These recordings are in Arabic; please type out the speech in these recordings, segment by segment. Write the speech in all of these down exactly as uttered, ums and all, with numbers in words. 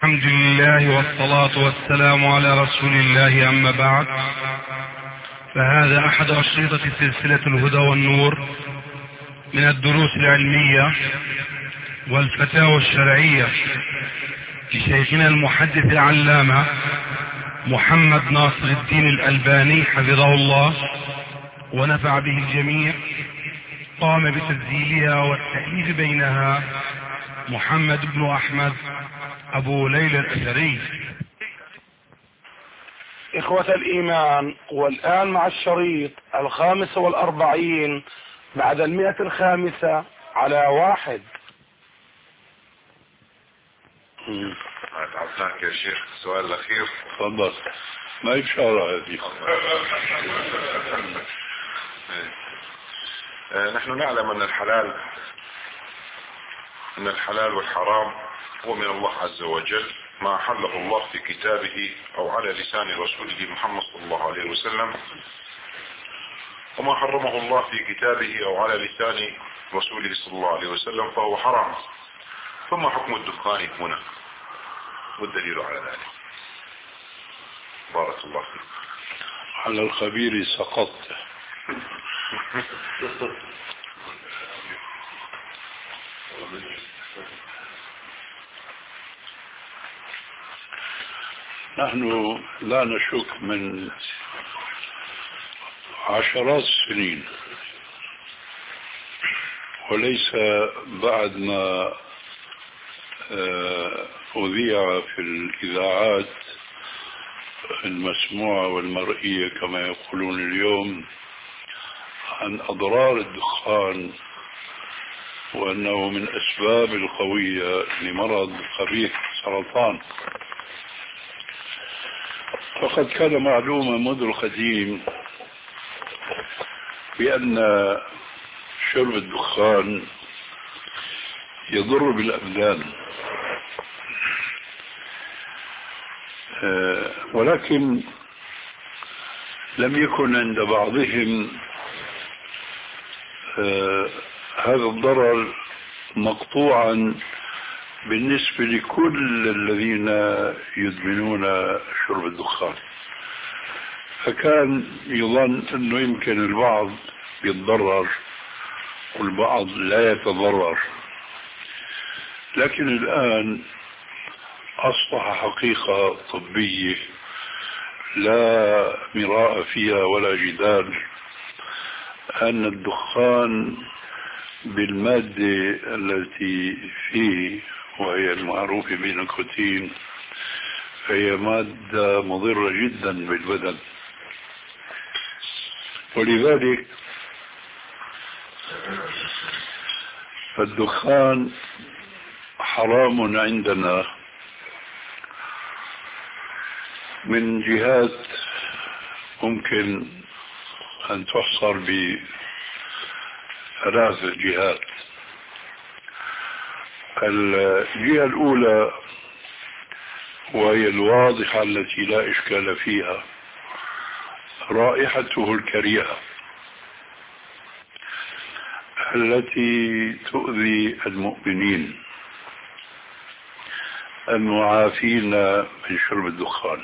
الحمد لله والصلاة والسلام على رسول الله، أما بعد، فهذا أحد أشرطة سلسلة الهدى والنور من الدروس العلمية والفتاوى الشرعية لشيخنا المحدث العلامة محمد ناصر الدين الألباني حفظه الله ونفع به الجميع. قام بتسجيلها والتأليف بينها محمد بن أحمد أبو ليلى الأثري. إخوة الإيمان، والآن مع الشريط الخامس والأربعين بعد المئة الخامسة على واحد. عرفناك يا شيخ. السؤال الأخير تفضل. ما إشارة هذه؟ نحن نعلم أن الحلال أن الحلال والحرام هو من الله عز وجل، ما أحله الله في كتابه أو على لسان رسوله محمد صلى الله عليه وسلم، وما حرمه الله في كتابه أو على لسان رسوله صلى الله عليه وسلم فهو حرام. ثم حكم الدخان هنا والدليل على ذلك. بارك الله فيك. على الخبير سقطت. نحن لا نشك من عشرات السنين، وليس بعد ما أذيع في الإذاعات المسموعة والمرئية كما يقولون اليوم عن أضرار الدخان وأنه من أسباب القوية لمرض قبيح سرطان، فقد كان معلومة منذ القديم بأن شرب الدخان يضر بالأبدان، ولكن لم يكن عند بعضهم هذا الضرر مقطوعا بالنسبة لكل الذين يدمنون شرب الدخان، فكان يظن أنه يمكن البعض يتضرر والبعض لا يتضرر. لكن الآن أصبح حقيقة طبية لا مراء فيها ولا جدال أن الدخان بالمادة التي فيه وهي المعروفة بالنيكوتين فهي مادة مضرة جدا بالبدن، ولذلك فالدخان حرام عندنا من جهات ممكن أن تحصر بثلاث جهات. الجهة الأولى وهي الواضحة التي لا إشكال فيها، رائحته الكريهة التي تؤذي المؤمنين المعافين من شرب الدخان.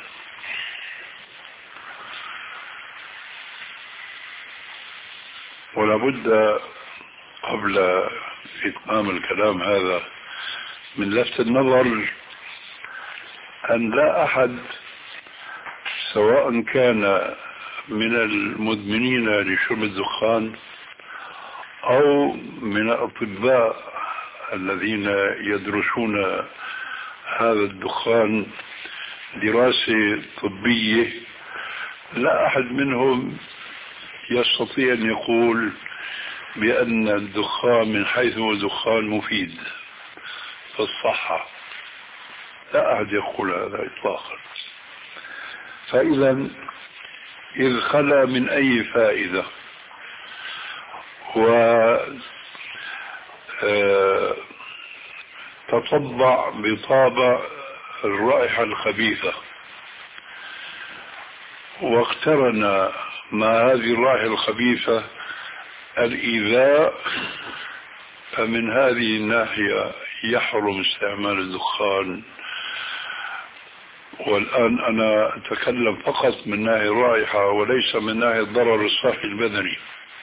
ولا بد قبل إتمام الكلام هذا من لفت النظر أن لا أحد سواء كان من المدمنين لشرب الدخان أو من الأطباء الذين يدرسون هذا الدخان دراسة طبية، لا أحد منهم يستطيع أن يقول بأن الدخان من حيث هو دخان مفيد في الصحة، لا أحد يقول هذا إطلاقا. فإذا إذ خلا من أي فائدة و تطبع بطابع الرائحة الخبيثة واقترن مع هذه الرائحة الخبيثة الإيذاء، فمن هذه الناحية يحرم استعمال الدخان والآن أنا أتكلم فقط من ناحية الرائحة وليس من ناحية الضرر الصحي البدني،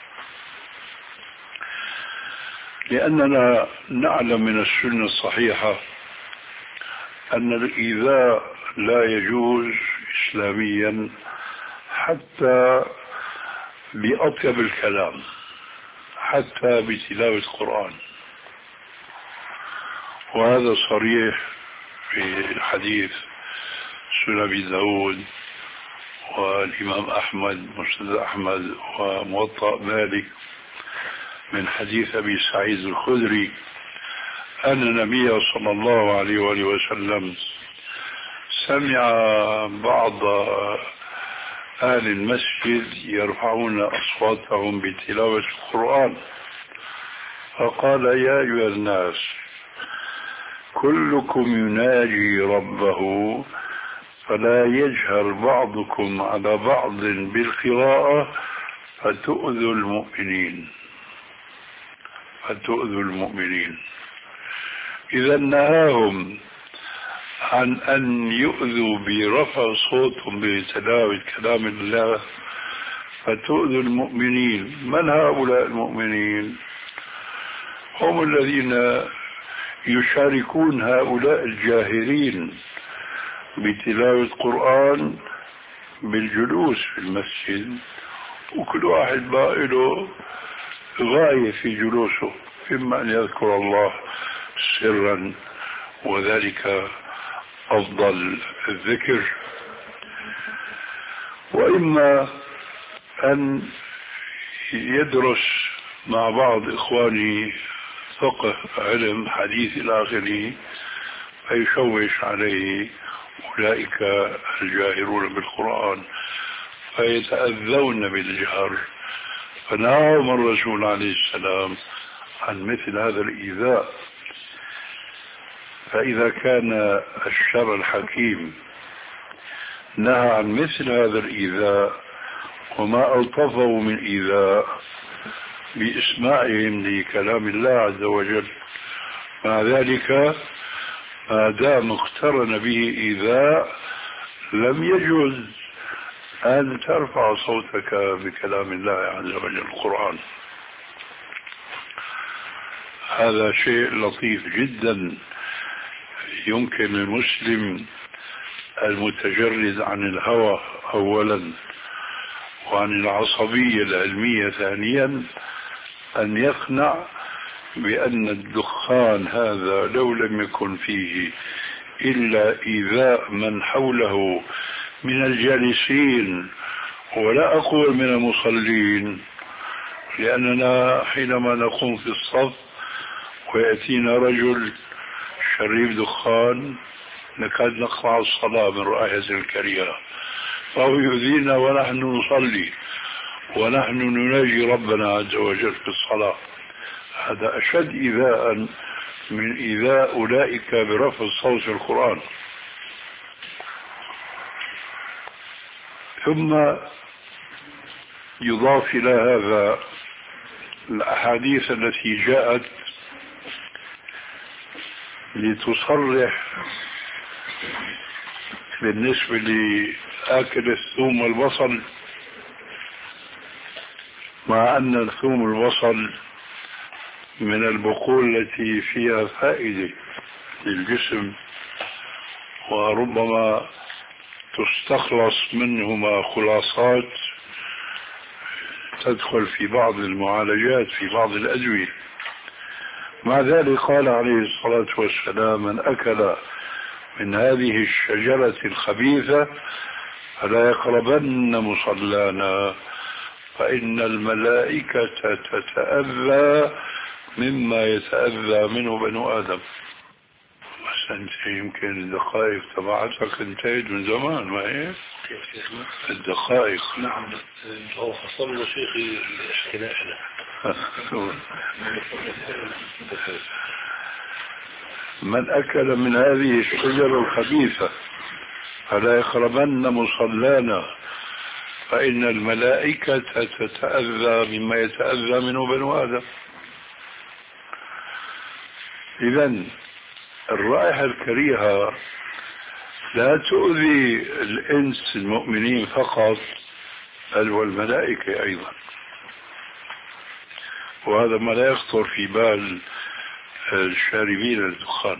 لأننا نعلم من السنة الصحيحة أن الإيذاء لا يجوز إسلاميا حتى بأطيب الكلام، حتى بتلاوة القرآن، وهذا صريح في حديث سنن أبي داود والإمام أحمد مسند أحمد وموطأ مالك من حديث أبي سعيد الخدري أن النبي صلى الله عليه وآله وسلم سمع بعض أهل المسجد يرفعون أصواتهم بتلاوة القرآن، فقال: يا أيها الناس كلكم يناجي ربه فلا يجهر بعضكم على بعض بالقراءة فتؤذوا المؤمنين فتؤذوا المؤمنين إذا نهاهم عن أن يؤذوا برفع صوتهم بتلاوة كلام الله فتؤذوا المؤمنين. من هؤلاء المؤمنين؟ هم الذين يشاركون هؤلاء الجاهرين بتلاوة القرآن بالجلوس في المسجد، وكل واحد بقى له غاية في جلوسه، إما أن يذكر الله سرا وذلك أفضل الذكر، وإما أن يدرس مع بعض إخواني فقه علم حديث إلى آخره فيشوش عليه أولئك الجاهرون بالقرآن فيتأذون بالجهر، فنهاهم الرسول عليه السلام عن مثل هذا الإيذاء. فإذا كان الشرع الحكيم نهى عن مثل هذا الإيذاء وما ألطفه من إيذاء بإسماعهم لكلام الله عز وجل، مع ذلك ما دام اقترن به إيذاء لم يجوز أن ترفع صوتك بكلام الله عز وجل القرآن. هذا شيء لطيف جدا يمكن للمسلم المتجرد عن الهوى أولا وعن العصبية العلمية ثانيا أن يقنع بأن الدخان هذا لو لم يكن فيه إلا إيذاء من حوله من الجالسين ولا أقول من المصلين، لأننا حينما نقوم في الصف ويأتينا رجل شريف دخان نكاد نقطع الصلاة من رائحة الكريهة، فهو يؤذينا ونحن نصلي ونحن نناجي ربنا عز وجل في الصلاة. هذا أشد إيذاء من إيذاء أولئك برفع الصوت في القرآن. ثم يضاف إلى هذا الأحاديث التي جاءت لتصرح بالنسبة لآكل الثوم والبصل، مع أن الثوم والبصل من البقول التي فيها فائدة للجسم وربما تستخلص منهما خلاصات تدخل في بعض المعالجات في بعض الأدوية. مع ذلك قال عليه الصلاة والسلام: من أكل من هذه الشجرة الخبيثة فلا يقربن مصلانا فإن الملائكة تتأذى مما يتأذى منه بنو آدم. بس أنت يمكن الدقائق تبعتك انتهت من زمان، ما هيك؟ الدقائق. نعم، هو حصل له شيخي احتلائنا. من أكل من هذه الشجرة الخبيثة فلا يقربن مصلانا فإن الملائكة تتأذى مما يتأذى منه بنو آدم. إذن الرائحة الكريهة لا تؤذي الإنس المؤمنين فقط بل والملائكة أيضا، وهذا ما لا يخطر في بال الشاربين الدخان.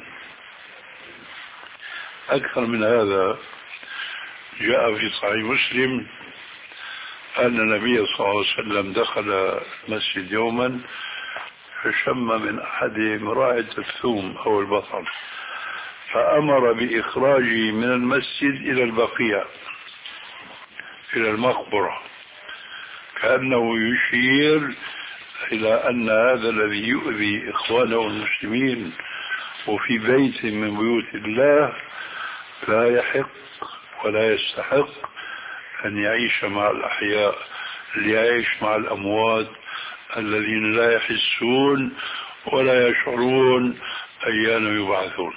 أكثر من هذا جاء في صحيح مسلم أن النبي صلى الله عليه وسلم دخل المسجد يوما فشم من أحدهم رائحة الثوم أو البصل، فأمر بإخراجه من المسجد إلى البقيع إلى المقبرة، كأنه يشير إلى أن هذا الذي يؤذي إخوانه المسلمين وفي بيت من بيوت الله لا يحق ولا يستحق أن يعيش مع الأحياء، ليعيش مع الأموات الذين لا يحسون ولا يشعرون أيان يبعثون.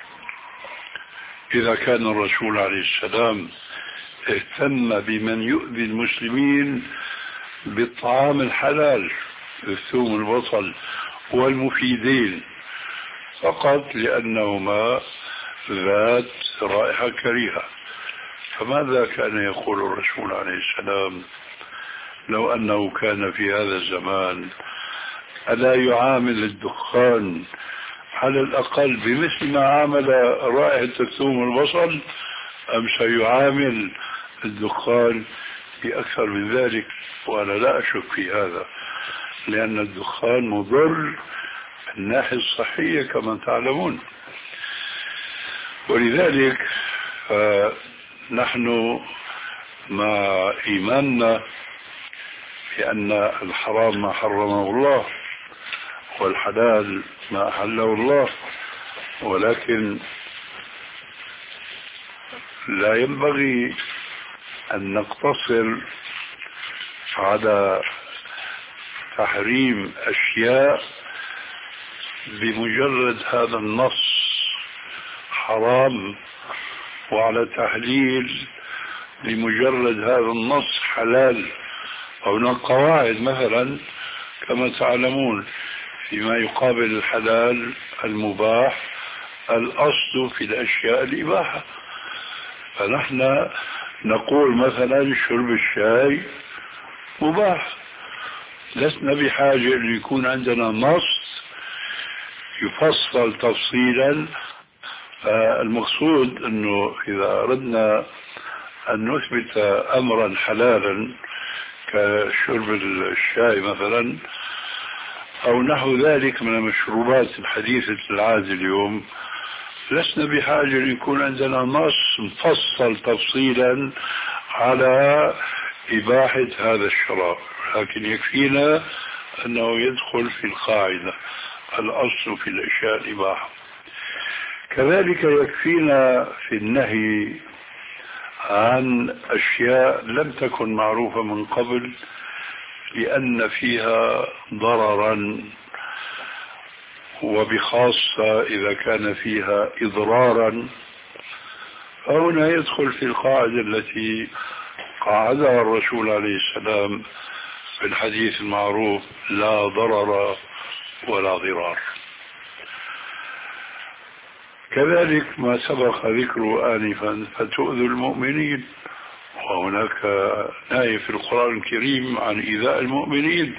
إذا كان الرسول عليه السلام اهتم بمن يؤذي المسلمين بالطعام الحلال الثوم البصل والمفيدين فقط لأنهما ذات رائحة كريهة، فماذا كان يقول الرسول عليه السلام لو أنه كان في هذا الزمان؟ ألا يعامل الدخان على الأقل بمثل ما عامل رائحة الثوم والبصل، أم سيعامل الدخان بأكثر من ذلك؟ وأنا لا أشك في هذا، لأن الدخان مضر من الناحية الصحية كما تعلمون. ولذلك نحن مع إيماننا بأن الحرام ما حرمه الله والحلال ما أحله الله، ولكن لا ينبغي أن نقتصر على تحريم أشياء بمجرد هذا النص حرام، وعلى تحليل لمجرد هذا النص حلال. هناك قواعد مثلا كما تعلمون فيما يقابل الحلال المباح الأصل في الأشياء الإباحة، فنحن نقول مثلا شرب الشاي مباح، لسنا بحاجة أن يكون عندنا نص يفصل تفصيلا. المقصود أنه إذا أردنا أن نثبت أمرا حلالا كشرب الشاي مثلا أو نحو ذلك من المشروبات الحديثة العادة اليوم، لسنا بحاجة أن يكون عندنا نص مفصل تفصيلا على إباحة هذا الشراب، لكن يكفينا أنه يدخل في القاعدة الأصل في الأشياء الإباحة. كذلك يكفينا في النهي عن أشياء لم تكن معروفة من قبل لأن فيها ضررا، وبخاصة إذا كان فيها إضرارا، فهنا يدخل في القاعدة التي قاعدها الرسول عليه السلام في الحديث المعروف: لا ضرر ولا ضرار. كذلك ما سبق ذكره آنفا فتؤذوا المؤمنين، وهناك نهي في القرآن الكريم عن إيذاء المؤمنين.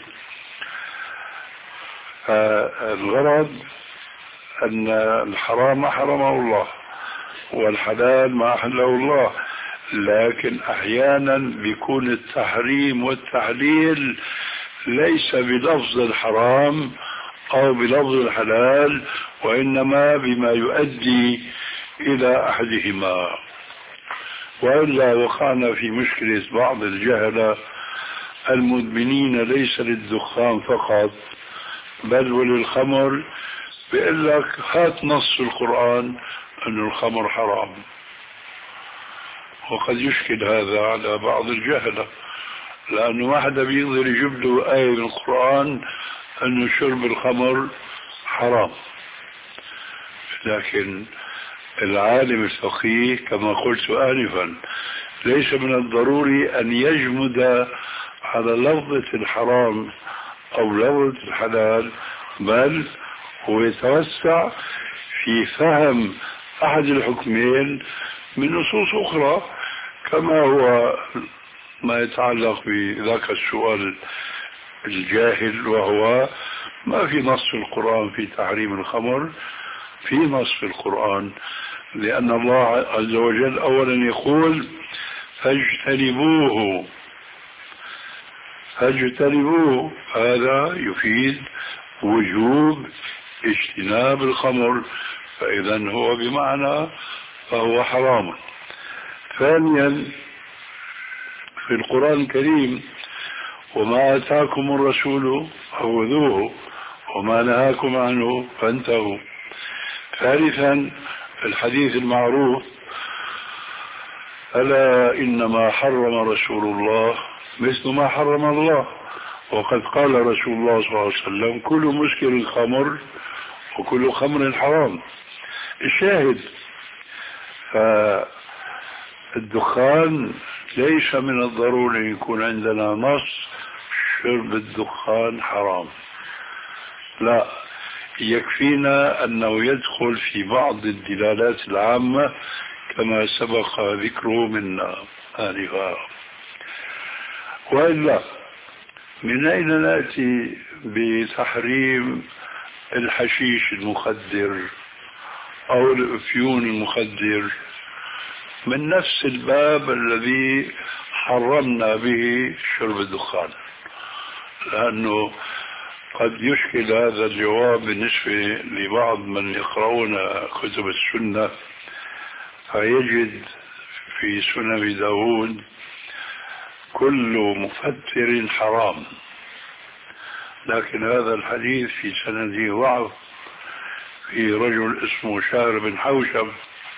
الغرض أن الحرام حرمه الله والحلال ما أحله الله، لكن أحيانا بيكون التحريم والتحليل ليس بلفظ الحرام أو بلفظ الحلال، وإنما بما يؤدي إلى أحدهما. وإلا وقعنا في مشكلة بعض الجهلة المدمنين ليس للدخان فقط بل وللخمر، بيقول لك هات نص القرآن أن الخمر حرام، وقد يشكل هذا على بعض الجهلة، لأنه واحد بيقدر يجيب له آية من القرآن أن شرب الخمر حرام. لكن العالم الفقيه كما قلت آنفا ليس من الضروري أن يجمد على لفظة الحرام أو لفظة الحلال، بل هو يتوسع في فهم أحد الحكمين من نصوص أخرى، كما هو ما يتعلق بذاك السؤال الجاهل، وهو ما في نص في القرآن في تحريم الخمر. في نص في القرآن، لأن الله عز وجل أولا يقول فاجتنبوه. فاجتنبوه هذا يفيد وجوب اجتناب الخمر، فإذا هو بمعنى فهو حرام. ثانيا في القرآن الكريم وما آتاكم الرسول فخذوه وما نهاكم عنه فانتهوا. ثالثا في الحديث المعروف ألا إنما حرم رسول الله مثل ما حرم الله، وقد قال رسول الله صلى الله عليه وسلم كل مسكر خمر وكل خمر حرام. الشاهد فالدخان ليس من الضروري يكون عندنا نص شرب الدخان حرام، لا، يكفينا أنه يدخل في بعض الدلالات العامة كما سبق ذكره منا آنفا. وإلا من أين نأتي بتحريم الحشيش المخدر أو الأفيون المخدر؟ من نفس الباب الذي حرمنا به شرب الدخان، لأنه قد يشكل هذا الجواب بالنسبة لبعض من يقرؤون كتب السنة، فيجد في سنن داود كل مفتر حرام، لكن هذا الحديث في سنده ضعف، في رجل اسمه شهر بن حوشب،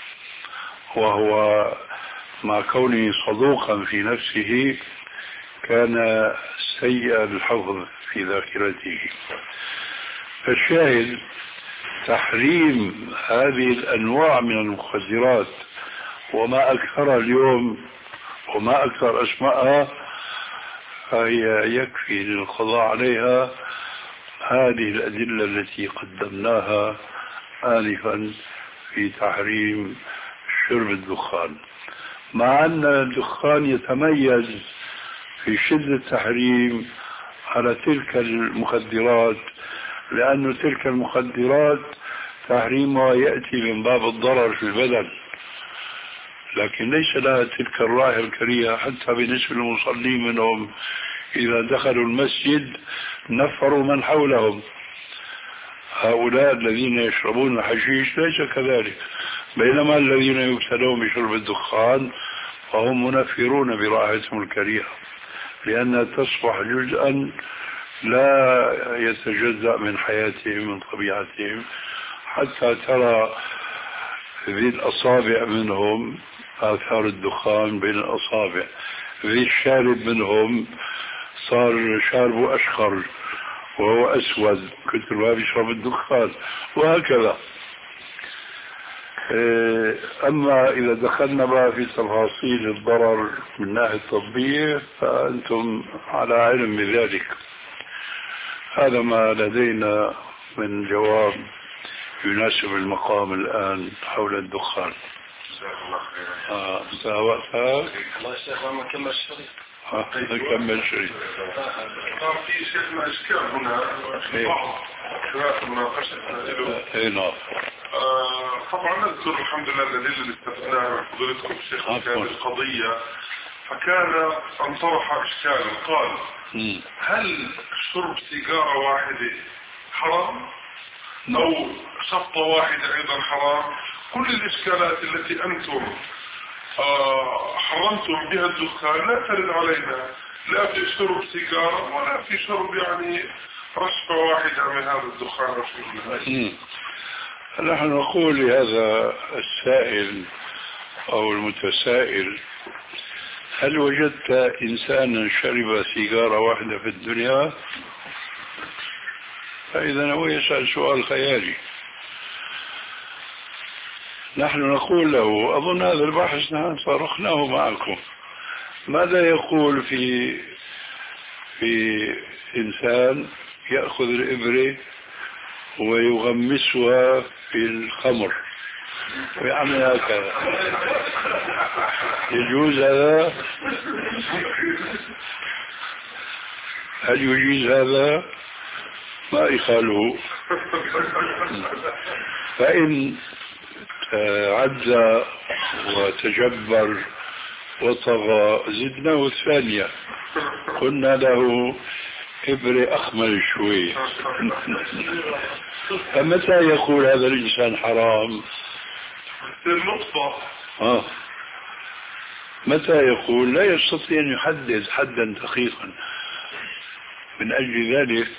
وهو مع كونه صدوقا في نفسه كان سيء الحفظ في ذاكرته. فالشاهد تحريم هذه الأنواع من المخدرات وما أكثر اليوم وما أكثر أسماءها، فهي يكفي للقضاء عليها هذه الأدلة التي قدمناها آنفا في تحريم شرب الدخان، مع أن الدخان يتميز في شدة التحريم على تلك المخدرات، لأن تلك المخدرات تحريمها يأتي من باب الضرر في البدن، لكن ليس لها تلك الرائحة الكريهة. حتى بالنسبة للمصلين منهم إذا دخلوا المسجد نفروا من حولهم. هؤلاء الذين يشربون الحشيش ليس كذلك، بينما الذين يبتلون بشرب الدخان فهم منفرون برائحتهم الكريهة، لأنها تصبح جزءا لا يتجزأ من حياتهم من طبيعتهم، حتى ترى ذي الأصابع منهم آثار الدخان بين الأصابع، ذي الشارب منهم صار شاربه أشقر وهو أسود كثر ما بيشرب الدخان، وهكذا. أما إذا دخلنا بقى في تفاصيل الضرر من ناحية طبية فأنتم على علم بذلك. هذا ما لدينا من جواب يناسب المقام الآن حول الدخان. آه ساوتها الله يسلمك. ما كمل الشريط. نكمل شريط. في شيخنا إشكال هنا بعض أثناء مناقشتنا له. إيه نعم. طبعا نذكر الحمد لله الذي اللي استثناها من حضرتكم الشيخ في هذه القضية، فكان أن طرح إشكالا قال م. هل شرب سيجارة واحدة حرام أو شطة واحدة أيضا حرام؟ كل الإشكالات التي أنتم آه حرمتم بها الدخان لا ترد علينا، لا في شرب سيجارة ولا في شرب يعني رشفة واحدة من هذا الدخان رشفة. نحن نقول لهذا السائل أو المتسائل هل وجدت إنسانا شرب سيجارة واحدة في الدنيا؟ فإذا هو يسأل سؤال خيالي. نحن نقول له أظن هذا البحث نحن صرخناه معكم، ماذا يقول في في إنسان يأخذ الإبرة ويغمسها في الخمر ويعمل هكذا يجوز هذا؟ هل يجيز هذا؟ ما يخاله. فإن عز وتجبر وطغى زدناه الثانية، قلنا له إبرة أخمل شوي. فمتى يقول هذا الإنسان حرام؟ آه. متى يقول؟ لا يستطيع أن يحدد حدا دقيقا. من أجل ذلك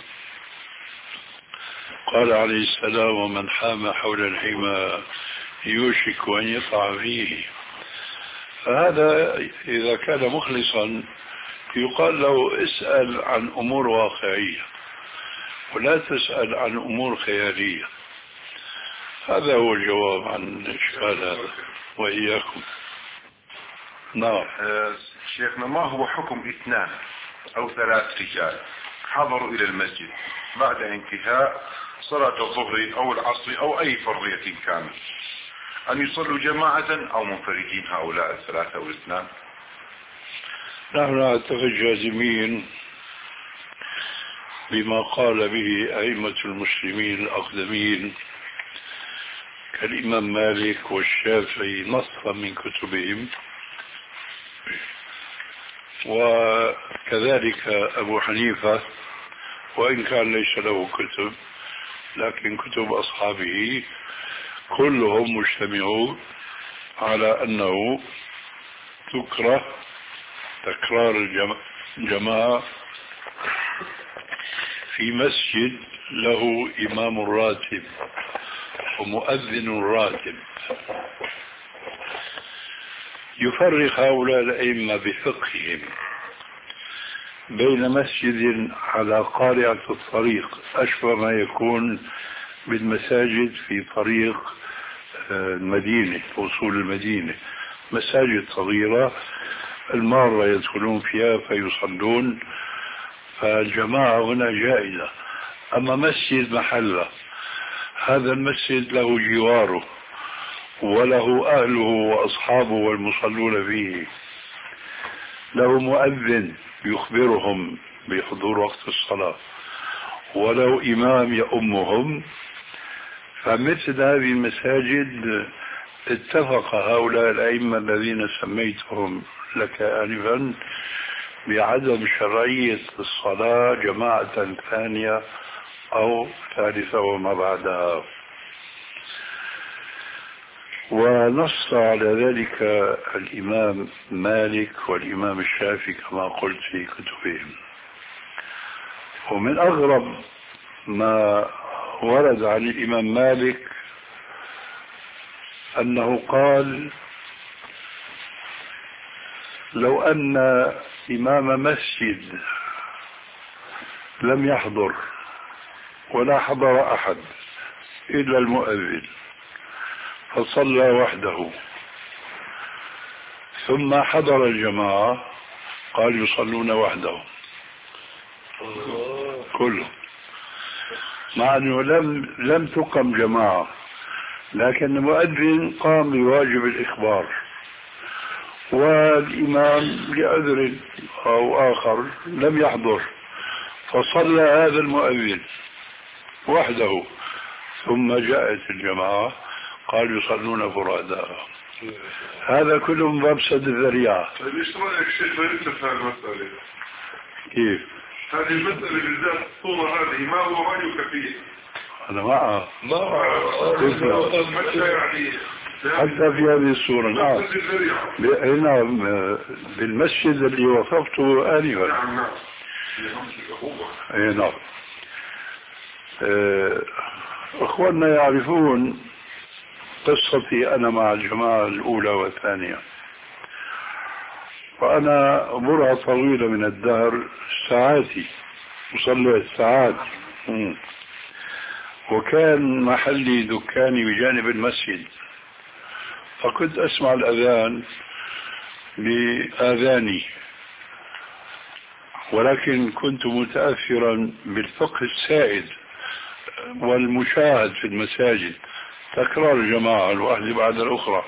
قال عليه السلام: ومن حام حول الحمى يوشك أن يقع فيه. فهذا إذا كان مخلصا يقال له اسأل عن أمور واقعية ولا تسأل عن أمور خيالية. هذا هو الجواب عن الإشكال هذا. وإياكم. نعم. شيخنا، ما هو حكم اثنان أو ثلاث رجال حضروا إلى المسجد بعد انتهاء صلاة الظهر أو العصر أو أي فرضية كانت، أن يصلوا جماعة أو منفردين هؤلاء الثلاثة أو الاثنان؟ نحن نعتقد جازمين بما قال به أئمة المسلمين الأقدمين كالإمام مالك والشافعي نصا من كتبهم، وكذلك أبو حنيفة وإن كان ليس له كتب لكن كتب أصحابه كلهم مجتمعون على أنه تكره تكرار الجماعة في مسجد له إمام راتب ومؤذن راتب. يفرق هؤلاء الأئمة بفقههم بين مسجد على قارعة الطريق أشبه ما يكون بالمساجد في طريق المدينة، وصول المدينة، مساجد صغيرة المارة يدخلون فيها فيصلون، فالجماعة هنا جائزة. أما مسجد محلة، هذا المسجد له جواره وله أهله وأصحابه والمصلون فيه، له مؤذن يخبرهم بحضور وقت الصلاة، ولو إمام يؤمهم. فمثل هذه المساجد اتفق هؤلاء الأئمة الذين سميتهم لك آنفا بعدم شرعية الصلاة جماعة ثانية أو ثالثة وما بعدها، ونص على ذلك الإمام مالك والإمام الشافعي كما قلت في كتبهم. ومن أغرب ما ورد عن الإمام مالك أنه قال: لو أن إمام مسجد لم يحضر ولا حضر أحد إلا المؤذن فصلى وحده ثم حضر الجماعة، قال يصلون وحدهم كلهم، مع أنه لم لم تقم جماعة، لكن المؤذن قام بواجب الإخبار والإمام لعذر أو آخر لم يحضر، فصلى هذا المؤذن وحده ثم جاءت الجماعة قال يصلون فرادى. هذا كله من باب سد الذريعة. ايش رايك شيخ في هذه المسألة؟ كيف؟ هذه المسألة بالذات الصورة هذه ما هو رأيك فيها؟ أنا معه ما يعني حتى في هذه الصورة. نعم نعم بالمسجد اللي وصفته آنفا. نعم نعم اي نعم. اخواننا يعرفون قصتي انا مع الجماعة الاولى والثانية، وانا برهة طويلة من الدهر ساعاتي وصلوا الساعات، وكان محلي دكاني بجانب المسجد، فكنت اسمع الاذان باذاني، ولكن كنت متأثرا بالفقه السائد والمشاهد في المساجد تكرار الجماعة الواحدة بعد الأخرى.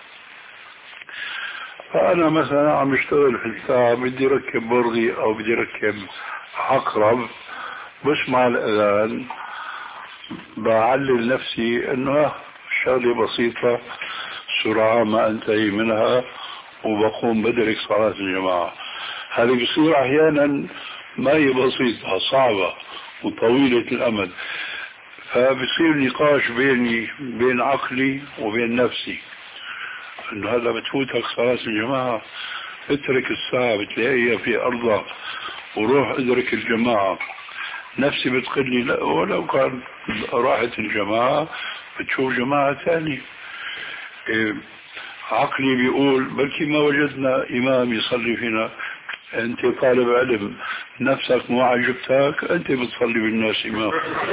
فأنا مثلا عم اشتغل في الساعة بدي ركب برغي أو بدي ركب عقرب، بسمع الأذان بعلل نفسي إنه شغلة بسيطة سرعة ما أنتهي منها وبقوم بدرك صلاة الجماعة. هذه بصير أحيانا ما هي بسيطة، صعبة وطويلة الأمد، فبصير نقاش بيني بين عقلي وبين نفسي انه هذا بتفوتك صلاة الجماعة، اترك الساعة بتلاقيها في أرضها وروح ادرك الجماعة. نفسي بتقول لي لا، ولو كان راحت الجماعة بتشوف جماعة ثانية. إيه، عقلي بيقول بلكي ما وجدنا إمام يصلي فينا. أنت طالب علم نفسك مو عجبتك، أنت بتصلي بالناس إمام.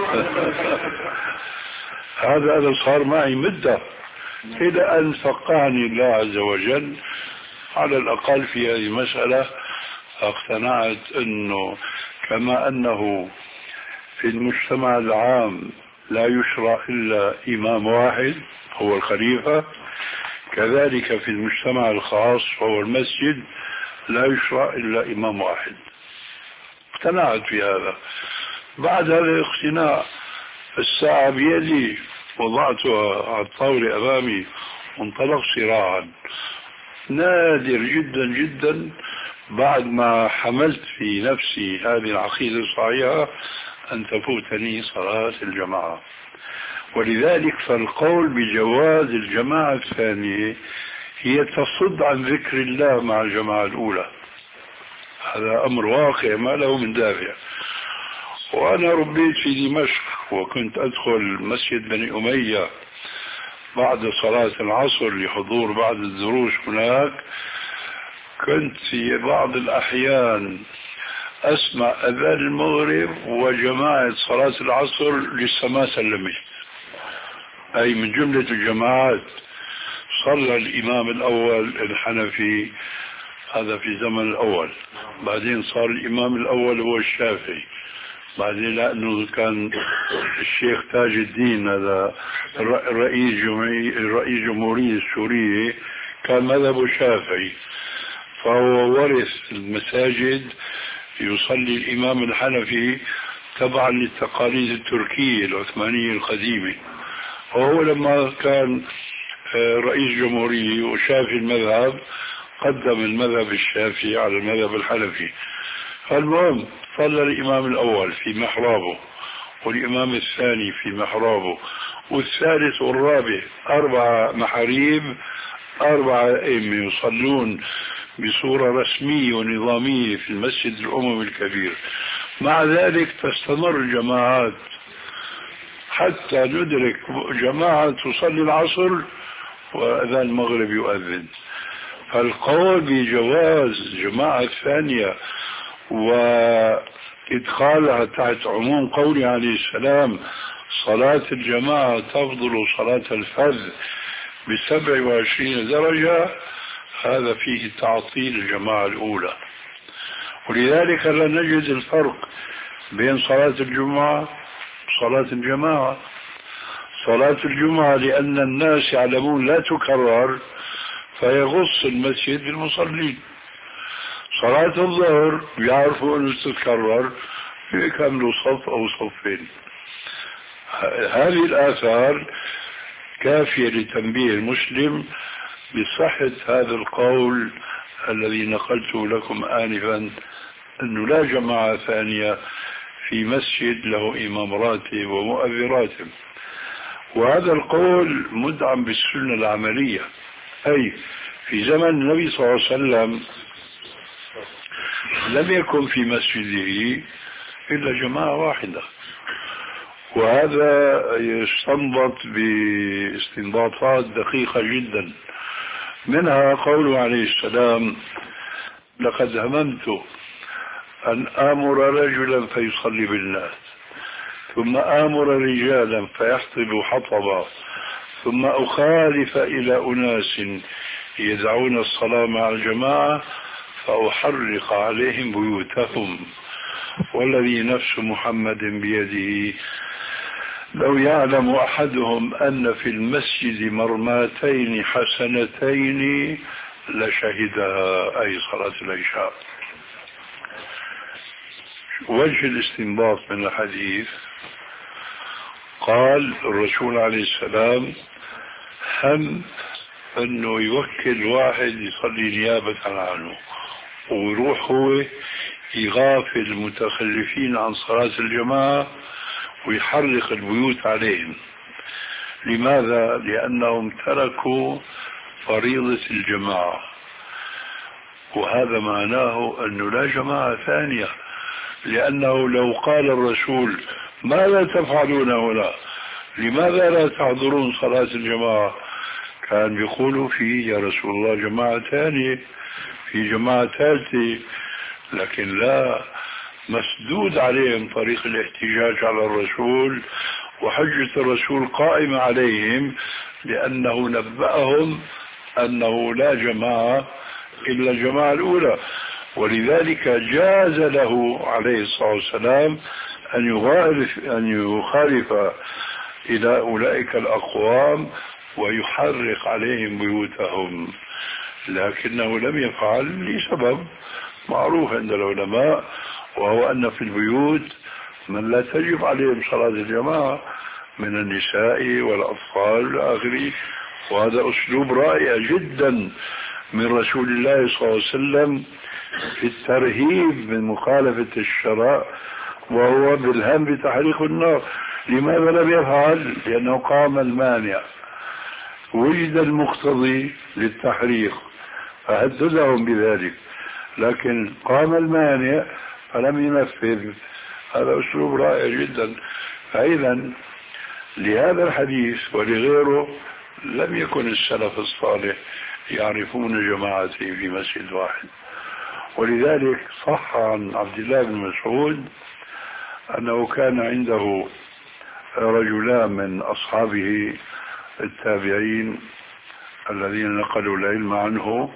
هذا أنا صار معي مدة إلى أن فقهني الله عز وجل على الأقل في هذه المسألة. اقتنعت أنه كما أنه في المجتمع العام لا يشرع إلا إمام واحد هو الخليفة، كذلك في المجتمع الخاص وهو المسجد لا يشرع إلا إمام واحد. اقتنعت في هذا. بعد هذا الاقتناع الساعة بيدي وضعتها على الطاولة أمامي وانطلق صراعا. نادر جدا جدا بعد ما حملت في نفسي هذه العقيدة الصحيحة أن تفوتني صلاة الجماعة. ولذلك فالقول بجواز الجماعة الثانية هي تصد عن ذكر الله مع الجماعة الأولى. هذا أمر واقع ما له من دافع. وأنا ربيت في دمشق وكنت أدخل مسجد بني أمية بعد صلاة العصر لحضور بعض الدروس هناك. كنت في بعض الأحيان أسمع أذان المغرب وجماعة صلاة العصر لسه ما سلمت، أي من جملة الجماعات. صلى الإمام الأول الحنفي، هذا في زمن الأول، بعدين صار الإمام الأول هو الشافعي، بعدين لأنه كان الشيخ تاج الدين هذا رئيس جمهورية الرئيس جمهورية السورية كان مذهبه شافعي، فهو ورث المساجد يصلي الإمام الحنفي تبعا للتقاليد التركية العثمانية القديمة. وهو لما كان رئيس جمهورية وشافي المذهب قدم المذهب الشافعي على المذهب الحنفي. فالمهم صلى الإمام الأول في محرابه والإمام الثاني في محرابه والثالث والرابع، أربعة محاريب، أربعة أئمة يصلون بصورة رسمية ونظامية في المسجد الأموي الكبير. مع ذلك تستمر الجماعات حتى ندرك جماعة تصلي العصر وأذان المغرب يؤذن. فالقول بجواز جماعة ثانية وإدخالها تحت عموم قوله عليه السلام صلاة الجماعة تفضل صلاة الفرد بسبع وعشرين درجة، هذا فيه تعطيل الجماعة الأولى. ولذلك لا نجد الفرق بين صلاة الجمعة وصلاة الجماعة. صلاة الجمعة لأن الناس يعلمون لا تكرر فيغص المسجد بالمصلين. صلاة الظهر يعرفوا أنه تتكرر يكملوا صف أو صفين. هذه الآثار كافية لتنبيه المسلم بصحة هذا القول الذي نقلته لكم آنفا أنه لا جماعة ثانية في مسجد له إمام راتب ومؤذن راتب. وهذا القول مدعم بالسنة العملية، أي في زمن النبي صلى الله عليه وسلم لم يكن في مسجده إلا جماعة واحدة، وهذا يستنبط باستنباطات دقيقة جدا. منها قوله عليه السلام لقد هممت أن آمر رجلا فيصلي بالناس ثم آمر رجالا فيحطب حطبا ثم أخالف إلى أناس يدعون الصلاة مع الجماعة فأحرق عليهم بيوتهم والذي نفس محمد بيده لو يعلم أحدهم أن في المسجد مرماتين حسنتين لشهدها، أي صلاة العشاء. وجه الاستنباط من الحديث، قال الرسول عليه السلام هم أنه يوكل واحد يصلي نيابة عنه ويروح هو يغافل المتخلفين عن صلاة الجماعة ويحرق البيوت عليهم. لماذا؟ لأنهم تركوا فريضة الجماعة، وهذا معناه أنه لا جماعة ثانية. لأنه لو قال الرسول ماذا تفعلون هنا، لماذا لا تحضرون صلاة الجماعة، كان بيقولوا في يا رسول الله جماعة ثانية، في جماعة ثالثة. لكن لا، مسدود عليهم طريق الاحتجاج على الرسول، وحجة الرسول قائمة عليهم لأنه نبأهم أنه لا جماعة إلا الجماعة الأولى. ولذلك جاز له عليه الصلاة والسلام أن يخالف أن يخالف إلى أولئك الأقوام ويحرق عليهم بيوتهم، لكنه لم يفعل لسبب معروف عند العلماء، وهو أن في البيوت من لا تجب عليهم صلاة الجماعة من النساء والأطفال والآخرين. وهذا أسلوب رائع جدا من رسول الله صلى الله عليه وسلم في الترهيب من مخالفة الشرع، وهو بالهم بتحريق النار. لماذا لم يفعل؟ لأنه قام المانع، وجد المقتضي للتحريق فهددهم بذلك، لكن قام المانع فلم ينفذ. هذا أسلوب رائع جدا. فإذا لهذا الحديث ولغيره لم يكن السلف الصالح يعرفون جماعتين في مسجد واحد. ولذلك صح عن عبد الله بن مسعود أنه كان عنده رجلان من أصحابه التابعين الذين نقلوا العلم عنه،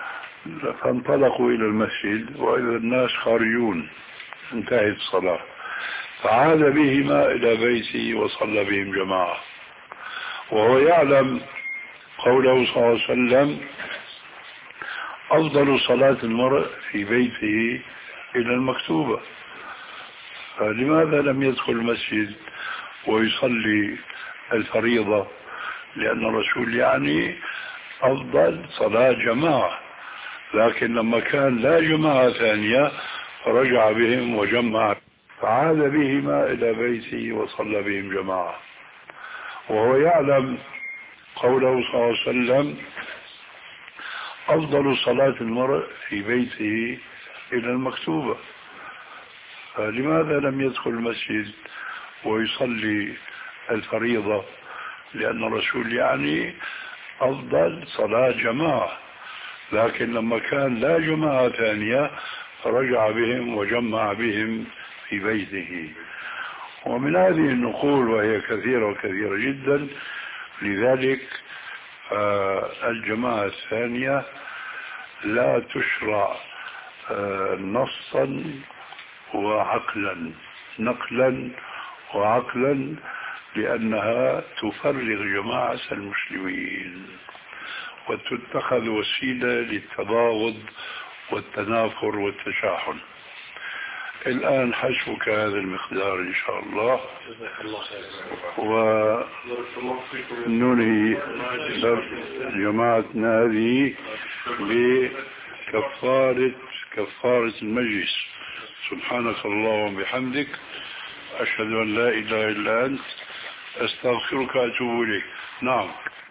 فانطلقوا إلى المسجد وإذا الناس خارجون، انتهت الصلاة، فعاد بهما إلى بيته وصلى بهم جماعة، وهو يعلم قوله صلى الله عليه وسلم أفضل صلاة المرء في بيته إلى المكتوبة. فلماذا لم يدخل المسجد ويصلي الفريضة؟ لأن الرسول يعني أفضل صلاة جماعة، لكن لما كان لا جماعة ثانية فرجع بهم وجمع، فعاد بهما إلى بيته وصلى بهم جماعة، وهو يعلم قوله صلى الله عليه وسلم أفضل صلاة المرء في بيته إلى المكتوبة. فلماذا لم يدخل المسجد ويصلي الفريضة؟ لأن الرسول يعني أفضل صلاة جماعة، لكن لما كان لا جماعة ثانية فرجع بهم وجمع بهم في بيته. ومن هذه النقول وهي كثيرة وكثيرة جدا، لذلك الجماعة الثانية لا تشرع نصا وعقلا، نقلا وعقلا، لأنها تفرغ جماعة المسلمين وتتخذ وسيلة للتباغض والتنافر والتشاحن. الآن حسبك هذا المقدار إن شاء الله، وننهي جماعتنا هذه بكفارة كفارة المجلس. سبحانك اللهم وبحمدك، أشهد أن لا إله إلا أنت، أستغفرك وأتوب إليك. نعم.